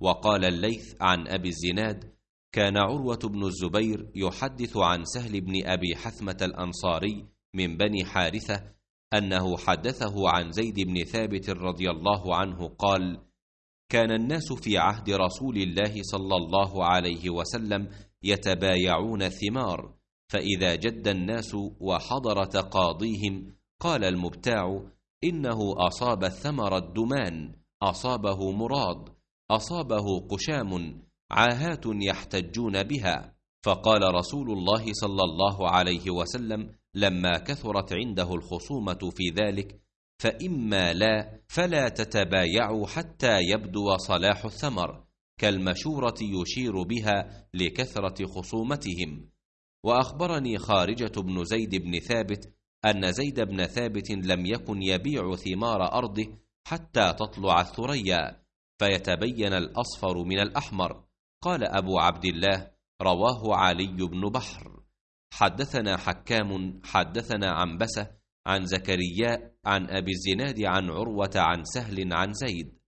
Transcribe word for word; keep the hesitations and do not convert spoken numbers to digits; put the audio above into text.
وقال الليث عن أبي الزناد: كان عروة بن الزبير يحدث عن سهل بن أبي حثمة الأنصاري من بني حارثة أنه حدثه عن زيد بن ثابت رضي الله عنه قال: كان الناس في عهد رسول الله صلى الله عليه وسلم يتبايعون الثمار، فإذا جد الناس وحضر تقاضيهم قال المبتاع: إنه أصاب الثمر الدمان، أصابه مراد، أصابه قشام، عاهات يحتجون بها. فقال رسول الله صلى الله عليه وسلم لما كثرت عنده الخصومة في ذلك: فإما لا فلا تتبايعوا حتى يبدو صلاح الثمر، كالمشورة يشير بها لكثرة خصومتهم. وأخبرني خارجة بن زيد بن ثابت أن زيد بن ثابت لم يكن يبيع ثمار أرضه حتى تطلع الثريا فيتبين الأصفر من الأحمر. قال أبو عبد الله: رواه علي بن بحر. حدثنا حكام حدثنا عنبسة عن زكريا عن أبي الزناد عن عروة عن سهل عن زيد